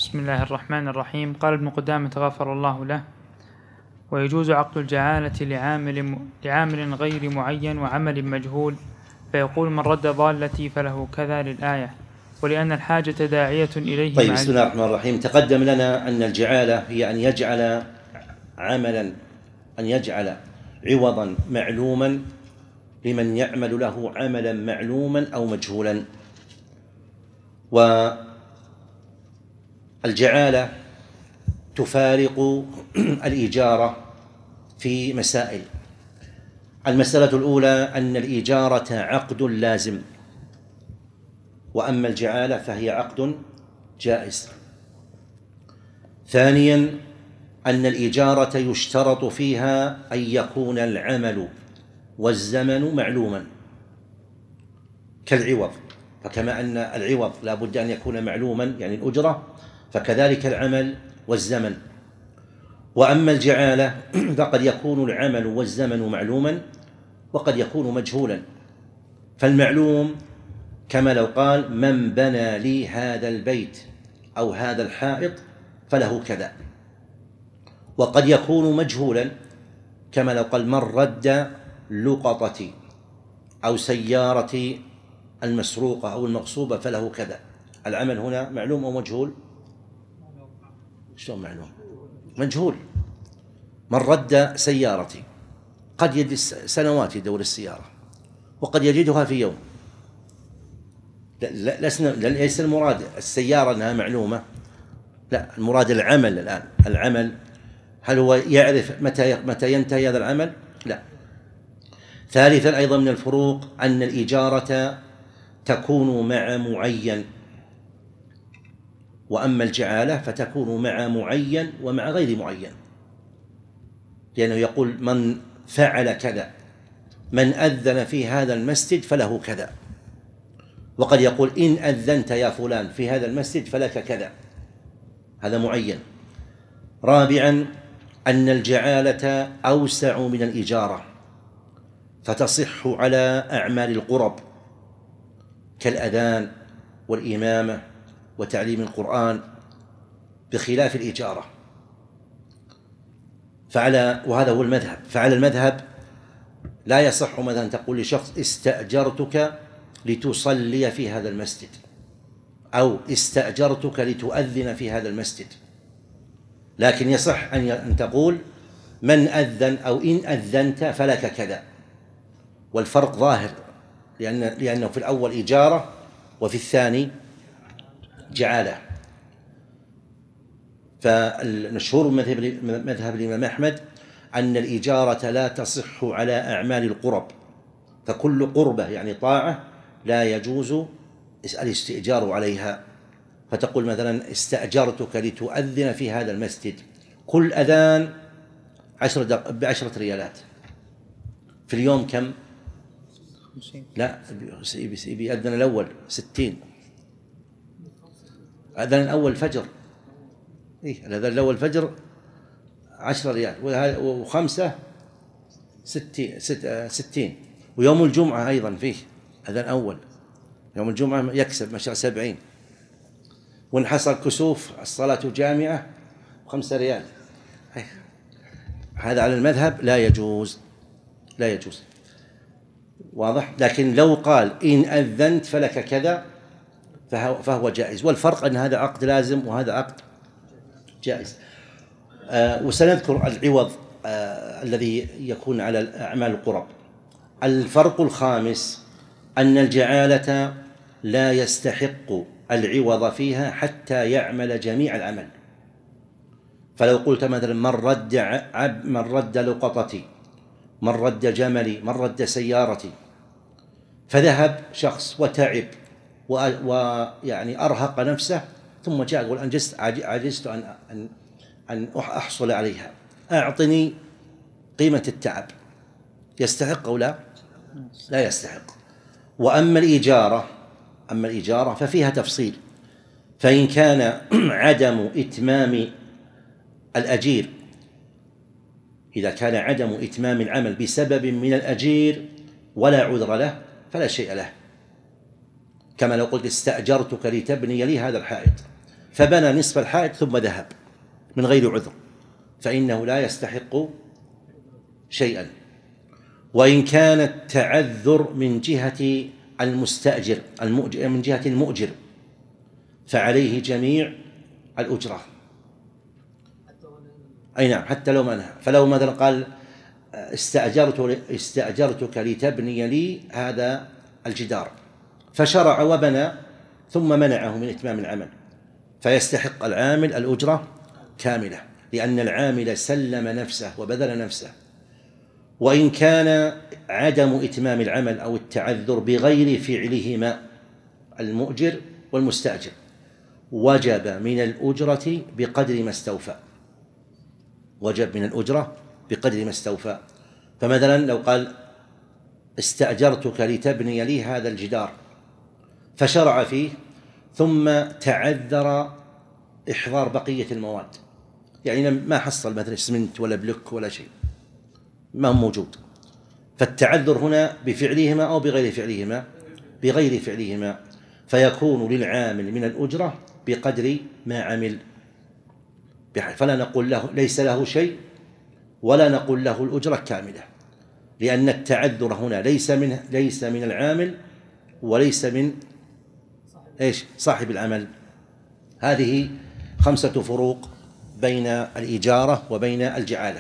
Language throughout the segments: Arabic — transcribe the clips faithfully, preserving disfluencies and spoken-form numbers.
بسم الله الرحمن الرحيم. قال ابن قدامة غفر الله له: ويجوز عقد الجعالة لعامل, لعامل غير معين وعمل مجهول، فيقول: من رد ضالتي فله كذا للآية، ولأن الحاجة داعية إليه. طيب، بسم الله الرحمن الرحيم. تقدم لنا أن الجعالة هي أن يجعل عملا أن يجعل عوضا معلوما لمن يعمل له عملا معلوما أو مجهولا. والجعالة تفارق الإجارة في مسائل. المسألة الأولى أن الإجارة عقد لازم، وأما الجعالة فهي عقد جائز. ثانيا أن الإجارة يشترط فيها أن يكون العمل والزمن معلوما كالعوض، فكما أن العوض لا بد أن يكون معلوما يعني الأجرة، فكذلك العمل والزمن. وأما الجعالة فقد يكون العمل والزمن معلوما وقد يكون مجهولا. فالمعلوم كما لو قال: من بنى لي هذا البيت أو هذا الحائط فله كذا. وقد يكون مجهولا كما لو قال: من رد لقطتي أو سيارتي المسروقة أو المغصوبة فله كذا. العمل هنا معلوم أو مجهول؟ شلون معلوم؟ مجهول. من رد سيارتي قد يجد سنوات يدور السيارة وقد يجدها في يوم. لسنا ليس المراد السيارة أنها معلومة، لا، المراد العمل. الآن العمل هل هو يعرف متى متى ينتهي هذا العمل؟ لا. ثالثا أيضا من الفروق أن الإجارة تكون مع معين، وأما الجعالة فتكون مع معين ومع غير معين، لأنه يقول: من فعل كذا، من أذن في هذا المسجد فله كذا. وقد يقول: إن أذنت يا فلان في هذا المسجد فلك كذا. هذا معين. رابعا أن الجعالة أوسع من الإجارة، فتصح على أعمال القرب كالأذان والإمامة وتعليم القرآن، بخلاف الإجارة. فعلى وهذا هو المذهب. فعلى المذهب لا يصح مثلا تقول لشخص: استأجرتك لتصلي في هذا المسجد، أو استأجرتك لتؤذن في هذا المسجد. لكن يصح أن تقول: من أذن أو إن أذنت فلك كذا. والفرق ظاهر، لأن لأنه في الأول إجارة وفي الثاني جعالة. فالمشهور مذهب الإمام أحمد أن الإجارة لا تصح على أعمال القرب، فكل قربة يعني طاعة لا يجوز الاستئجار عليها. فتقول مثلا: استأجرتك لتؤذن في هذا المسجد، كل أذان عشر بعشرة ريالات في اليوم. كم؟ لا، بيأذن الأول ستين. أذن الأول فجر، إيه الأذان الأول فجر عشرة ريال، وخمسة ستين ستين. ويوم الجمعة أيضا فيه أذان أول، يوم الجمعة يكسب ما شاء سبعين. وإن حصل كسوف الصلاة جامعة خمسة ريال. هذا على المذهب لا يجوز، لا يجوز. واضح؟ لكن لو قال: إن أذنت فلك كذا فهو جائز. والفرق أن هذا عقد لازم وهذا عقد جائز. آه وسنذكر العوض آه الذي يكون على أعمال القرب. الفرق الخامس أن الجعالة لا يستحق العوض فيها حتى يعمل جميع العمل. فلو قلت مثلا: من رد عب من رد لقطتي، من رد جملي، من رد سيارتي، فذهب شخص وتعب ويعني أرهق نفسه، ثم جاء يقول: أنجزت عجزت أن أن أن أحصل عليها، أعطني قيمة التعب. يستحق أو لا؟ لا يستحق. وأما الإجارة أما الإجارة ففيها تفصيل. فإن كان عدم إتمام الأجير إذا كان عدم إتمام العمل بسبب من الأجير ولا عذر له فلا شيء له. كما لو قلت: استأجرتك لتبني لي هذا الحائط، فبنى نصف الحائط ثم ذهب من غير عذر فإنه لا يستحق شيئا. وإن كان التعذر من جهة المستأجر من جهة المؤجر فعليه جميع الأجرة. أي نعم، حتى لو منع. فلو مثلا قال استأجرت استأجرتك لتبني لي هذا الجدار، فشرع وبنى ثم منعه من إتمام العمل، فيستحق العامل الأجرة كاملة، لأن العامل سلم نفسه وبذل نفسه. وإن كان عدم إتمام العمل أو التعذر بغير فعلهما المؤجر والمستأجر وجب من الأجرة بقدر ما استوفى، وجب من الأجرة بقدر ما استوفى. فمثلا لو قال استأجرتك لتبني لي هذا الجدار فشرع فيه ثم تعذر إحضار بقية المواد، يعني ما حصل مثلا اسمنت ولا بلوك ولا شيء، ما هو موجود، فالتعذر هنا بفعلهما أو بغير فعلهما بغير فعلهما، فيكون للعامل من الأجرة بقدر ما عمل، فلا نقول له ليس له شيء ولا نقول له الأجرة كاملة، لأن التعذر هنا ليس من ليس من العامل وليس من ايش صاحب العمل. هذه خمسة فروق بين الإجارة وبين الجعالة.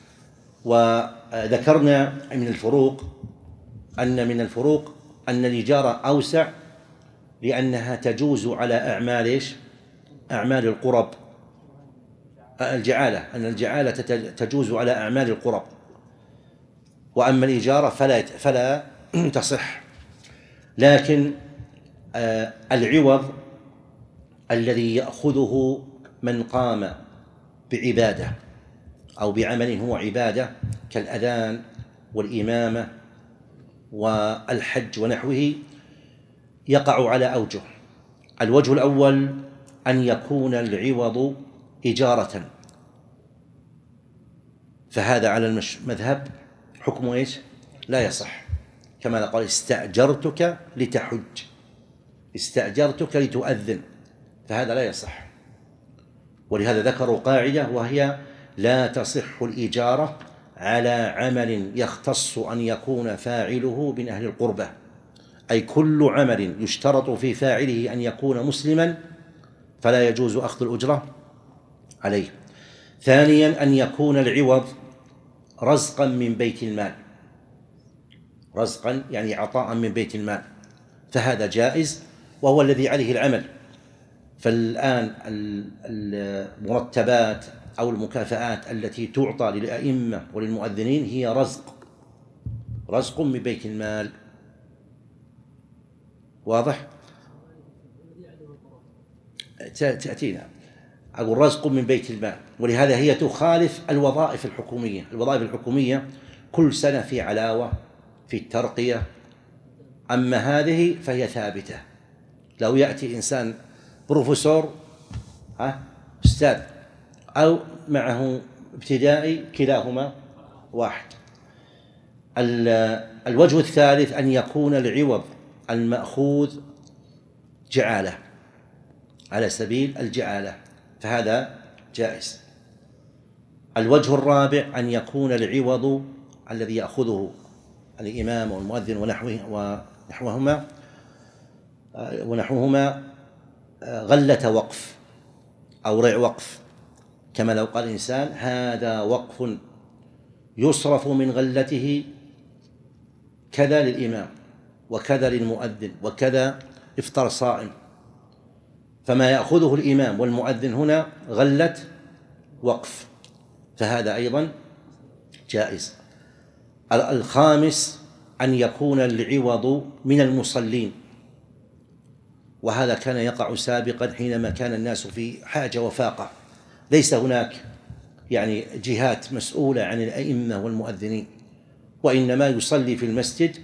وذكرنا من الفروق أن من الفروق أن الإجارة أوسع لأنها تجوز على أعمال ايش أعمال القرب. الجعالة أن الجعالة تجوز على أعمال القرب، وأما الإجارة فلا فلا تصح. لكن آه العوض الذي يأخذه من قام بعبادة أو بعمل هو عبادة كالأذان والإمامة والحج ونحوه يقع على أوجه. الوجه الأول أن يكون العوض إجارة، فهذا على المذهب حكمه إيش لا يصح، كما قال استأجرتك لتحج، استأجرتك لتؤذن، فهذا لا يصح. ولهذا ذكروا قاعدة وهي لا تصح الإجارة على عمل يختص أن يكون فاعله من أهل القربة، أي كل عمل يشترط في فاعله أن يكون مسلما فلا يجوز أخذ الأجرة عليه. ثانيا أن يكون العوض رزقا من بيت المال، رزقا يعني عطاء من بيت المال، فهذا جائز وهو الذي عليه العمل. فالآن المرتبات أو المكافآت التي تعطى للأئمة وللمؤذنين هي رزق رزق من بيت المال. واضح؟ تأتينا أقول رزق من بيت المال، ولهذا هي تخالف الوظائف الحكومية. الوظائف الحكومية كل سنة في علاوة في الترقية، أما هذه فهي ثابتة. لو يأتي إنسان بروفيسور ها أستاذ أو معه ابتدائي كلاهما واحد. الوجه الثالث أن يكون العوض المأخوذ جعالة على سبيل الجعالة، فهذا جائز. الوجه الرابع أن يكون العوض الذي يأخذه الإمام والمؤذن ونحوه ونحوهما ونحوهما غلة وقف أو رع وقف، كما لو قال الإنسان هذا وقف يصرف من غلته كذا للإمام وكذا للمؤذن وكذا إفطار صائم، فما يأخذه الإمام والمؤذن هنا غلة وقف، فهذا أيضا جائز. الخامس أن يكون العوض من المصلين، وهذا كان يقع سابقا حينما كان الناس في حاجة وفاقة، ليس هناك يعني جهات مسؤولة عن الأئمة والمؤذنين، وإنما يصلي في المسجد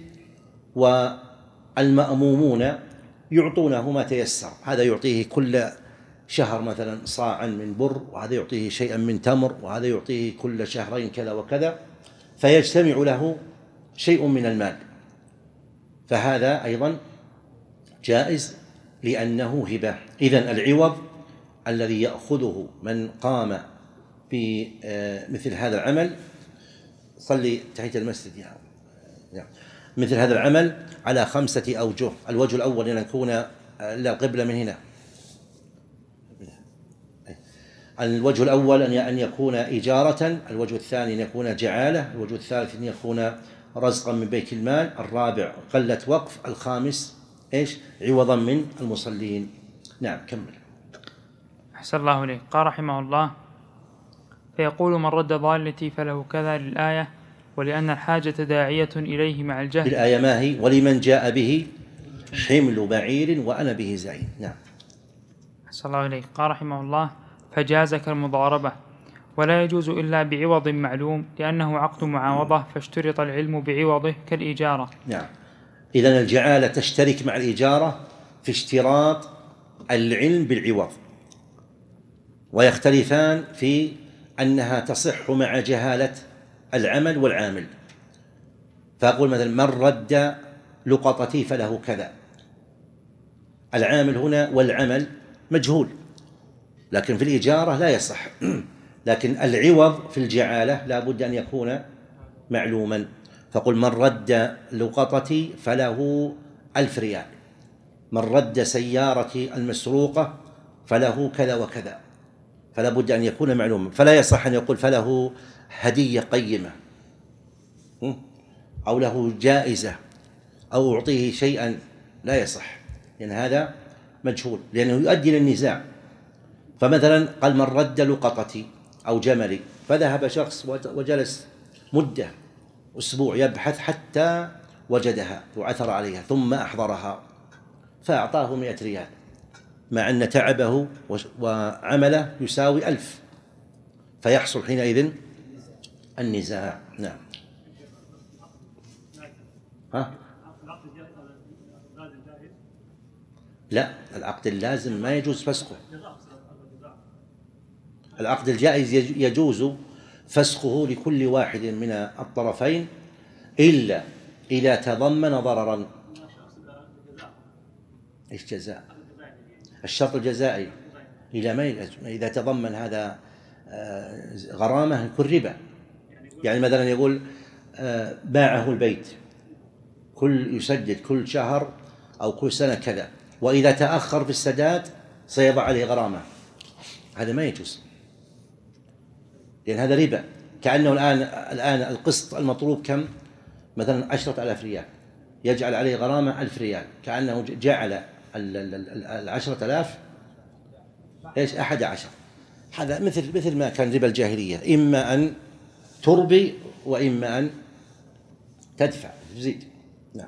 والمأمومون يعطونه ما تيسر، هذا يعطيه كل شهر مثلا صاعا من بر، وهذا يعطيه شيئا من تمر، وهذا يعطيه كل شهرين كذا وكذا، فيجتمع له شيء من المال، فهذا أيضا جائز لأنه هبة. إذن العوض الذي يأخذه من قام بمثل هذا العمل، صلي تحية المسجد يعني مثل هذا العمل على خمسة أوجه. الوجه الأول أن يكون القبلة من هنا، الوجه الأول أن يكون إجارة، الوجه الثاني أن يكون جعالة، الوجه الثالث أن يكون رزقا من بيت المال، الرابع قلة وقف، الخامس إيش؟ عوضا من المصلين. نعم كمل. أحسن الله إليك. قال رحمه الله: فيقول من رد ضالتي فله كذا للآية، ولأن الحاجة داعية إليه مع الجهل. الآية ما هي؟ ولمن جاء به حمل بعير وأنا به زعيم. نعم. أحسن الله إليك. قال رحمه الله: فجاز كالمضاربة، ولا يجوز إلا بعوض معلوم، لأنه عقد معاوضة، فاشترط العلم بعوضه كالإجارة. نعم. إذن الجعالة تشترك مع الإجارة في اشتراط العلم بالعوض، ويختلفان في أنها تصح مع جهالة العمل والعامل. فأقول مثلا: من رد لقطتي فله كذا. العامل هنا والعمل مجهول، لكن في الإجارة لا يصح. لكن العوض في الجعالة لا بد أن يكون معلوما. فقل: من رد لقطتي فله ألف ريال، من رد سيارتي المسروقة فله كذا وكذا، فلا بد أن يكون معلوما. فلا يصح أن يقول فله هدية قيمة أو له جائزة أو أعطيه شيئا، لا يصح، لأن يعني هذا مجهول، لأنه يؤدي إلى النزاع. فمثلا قال: من رد لقطتي أو جملي، فذهب شخص وجلس مدة أسبوع يبحث حتى وجدها وعثر عليها، ثم أحضرها فأعطاه مئة ريال، مع أن تعبه وعمله يساوي ألف، فيحصل حينئذ النزاع. نعم. ها؟ لا، العقد اللازم ما يجوز فسخه. العقد الجائز يجوز فسخه لكل واحد من الطرفين إلا إذا تضمن ضررا. إيش جزاء؟ الشرط الجزائي إذا ما إذا تضمن هذا غرامة يكون ربا. يعني مثلا يقول باعه البيت، كل يسدد كل شهر أو كل سنة كذا، وإذا تأخر في السداد سيضع عليه غرامة، هذا ما يجوز، لأن هذا ربا. كأنه الآن الآن القسط المطلوب كم؟ مثلا عشرة آلاف ريال، يجعل عليه غرامة ألف ريال، كأنه جعل العشرة آلاف إيش؟ أحد عشر. هذا مثل مثل ما كان ربا الجاهلية، إما أن تربي وإما أن تدفع تزيد. نعم.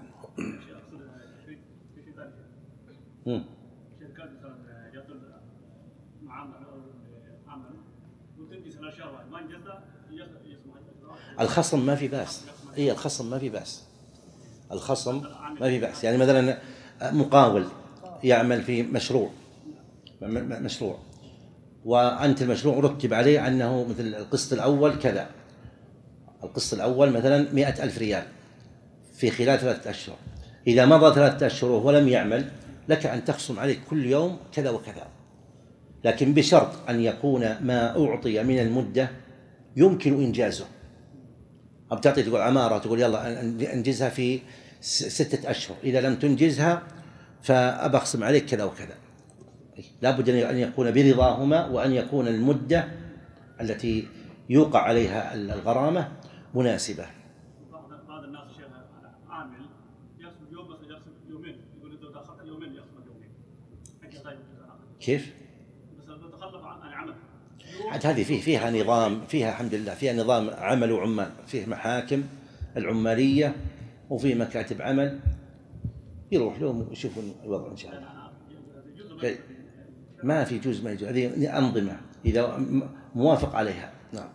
الخصم ما في بأس، إيه الخصم ما في بأس، الخصم ما في بأس. يعني مثلا مقاول يعمل في مشروع مشروع وأنت المشروع رتب عليه أنه مثل القسط الأول كذا، القسط الأول مثلا مئة ألف ريال في خلال ثلاثة أشهر، إذا مضى ثلاثة أشهر ولم يعمل لك أن تخصم عليه كل يوم كذا وكذا، لكن بشرط أن يكون ما أعطي من المدة يمكن إنجازه. أو تعطي تقول عمارة، تقول يلا أنجزها في ستة أشهر، إذا لم تنجزها فأبخصم عليك كذا وكذا. لا بد أن يكون برضاهما، وأن يكون المدة التي يوقع عليها الغرامة مناسبة. بعض الناس شيخ عامل يخصم يوم بس يخصم يومين، يقول إذا تأخرت يومين يخصم يومين. كيف؟ بس إذا تخلف عن العمل. عاد هذه فيه فيها نظام، فيها الحمد لله فيها نظام عمل وعمال، فيه محاكم العمالية وفيه مكاتب عمل، يروح لهم يشوفون الوضع إن شاء الله. ما في جزء ما يجوز، هذه أنظمة إذا موافق عليها. نعم.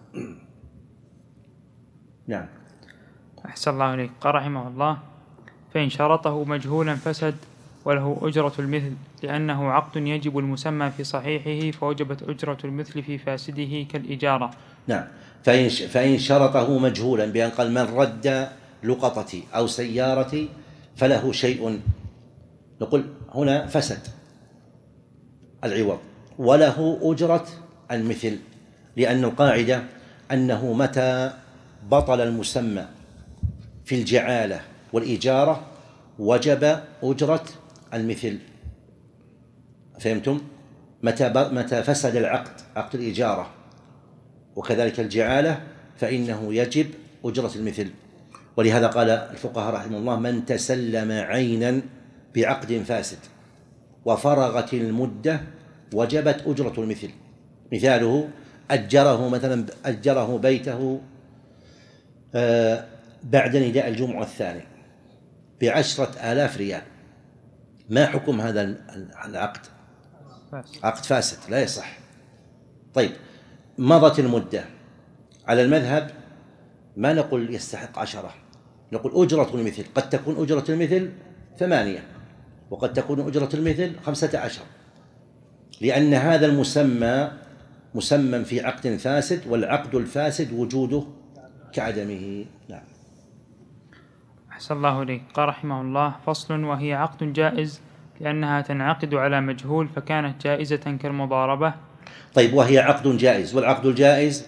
نعم. أحسن الله إليك. قال رحمه الله: فإن شرطه مجهولا فسد وله أجرة المثل، لأنه عقد يجب المسمى في صحيحه، فوجبت أجرة المثل في فاسده كالإجارة. نعم. فإن فإن شرطه مجهولا بأن قال: من رد لقطتي أو سيارتي فله شيء، نقول هنا فسد العوض، وله أجرة المثل، لأن القاعدة أنه متى بطل المسمى في الجعالة والإجارة وجب أجرة المثل. فهمتم؟ متى متى فسد العقد، عقد الإجارة وكذلك الجعالة، فإنه يجب أجرة المثل. ولهذا قال الفقهاء رحمه الله: من تسلم عينا بعقد فاسد وفرغت المدة وجبت أجرة المثل. مثاله: أجره مثلا أجره بيته بعد نداء الجمعة الثاني بعشرة آلاف ريال. ما حكم هذا العقد؟ عقد فاسد لا يصح. طيب، مضت المدة، على المذهب ما نقول يستحق عشرة، نقول أجرة المثل. قد تكون أجرة المثل ثمانية وقد تكون أجرة المثل خمسة عشر، لأن هذا المسمى مسمى في عقد فاسد، والعقد الفاسد وجوده كعدمه. نعم. أحسن الله إليك. قال رحمه الله: فصل: وهي عقد جائز لأنها تنعقد على مجهول فكانت جائزة كالمضاربة. طيب، وهي عقد جائز، والعقد الجائز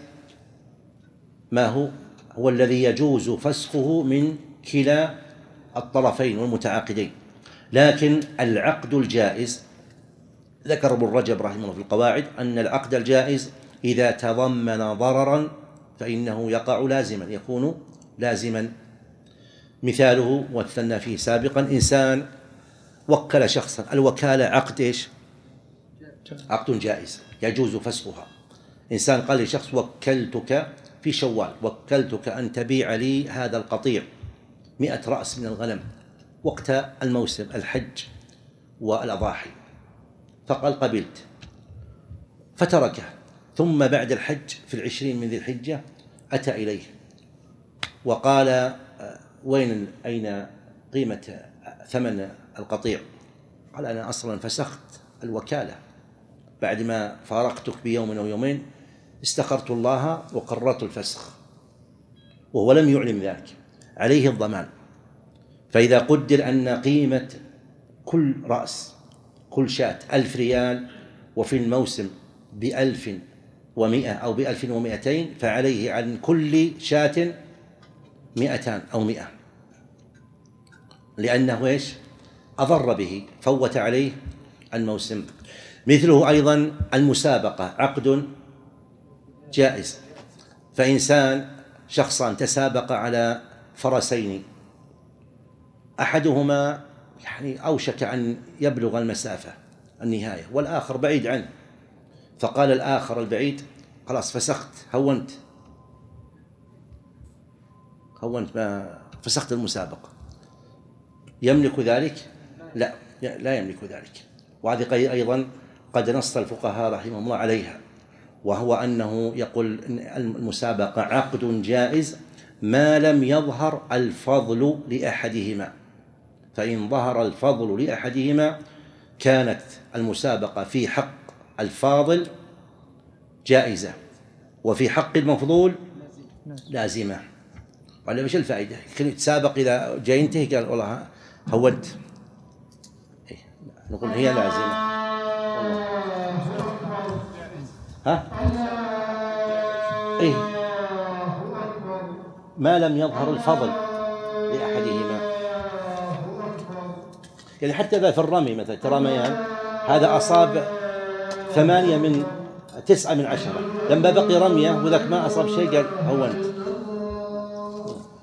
ما هو؟ هو الذي يجوز فسخه من كلا الطرفين والمتعاقدين. لكن العقد الجائز ذكر ابن رجب رحمه الله في القواعد أن العقد الجائز إذا تضمن ضررا فإنه يقع لازما، يكون لازما. مثاله ومثلنا فيه سابقا: إنسان وكل شخصا، الوكالة عقد إيش؟ عقد جائز يجوز فسخها. إنسان قال لشخص: وكلتك في شوال، وكلتك أن تبيع لي هذا القطيع مئة رأس من الغنم وقت الموسم الحج والأضاحي، فقال: قبلت، فتركه. ثم بعد الحج في العشرين من ذي الحجة أتى إليه وقال: وين أين قيمة ثمن القطيع؟ قال: أنا أصلا فسخت الوكالة بعد ما فارقتك بيوم أو يومين، استخرت الله وقررت الفسخ، وهو لم يعلم ذلك، عليه الضمان. فإذا قدر أن قيمة كل رأس كل شاة ألف ريال وفي الموسم بألف ومئة أو بألف ومئتين، فعليه عن كل شاة مئتان أو مئة، لأنه إيش؟ أضر به، فوت عليه الموسم. مثله أيضا المسابقة، عقد جائز. فإنسان شخصان تسابق على فرسين، أحدهما يعني أوشك أن يبلغ المسافة النهاية والآخر بعيد عنه، فقال الآخر البعيد: خلاص فسخت، هونت هونت ما فسخت المسابقة. يملك ذلك؟ لا، لا يملك ذلك. وهذه أيضا قد نص الفقهاء رحمهم الله عليها، وهو أنه يقول المسابقة عقد جائز ما لم يظهر الفضل لأحدهما، فإن ظهر الفضل لأحدهما كانت المسابقة في حق الفاضل جائزة وفي حق المفضول لازمة. قال: وش الفائدة؟ يتسابق إذا جاي ينتهي قال: والله هونت. إيه؟ نقول هي لازمة. ها؟ إيه؟ ما لم يظهر الفضل لأحدهما. يعني حتى ذا في الرمي مثلا، ترميان هذا أصاب ثمانية من تسعة من عشرة، لما بقي رمية وذاك ما أصاب شيء قال هونت.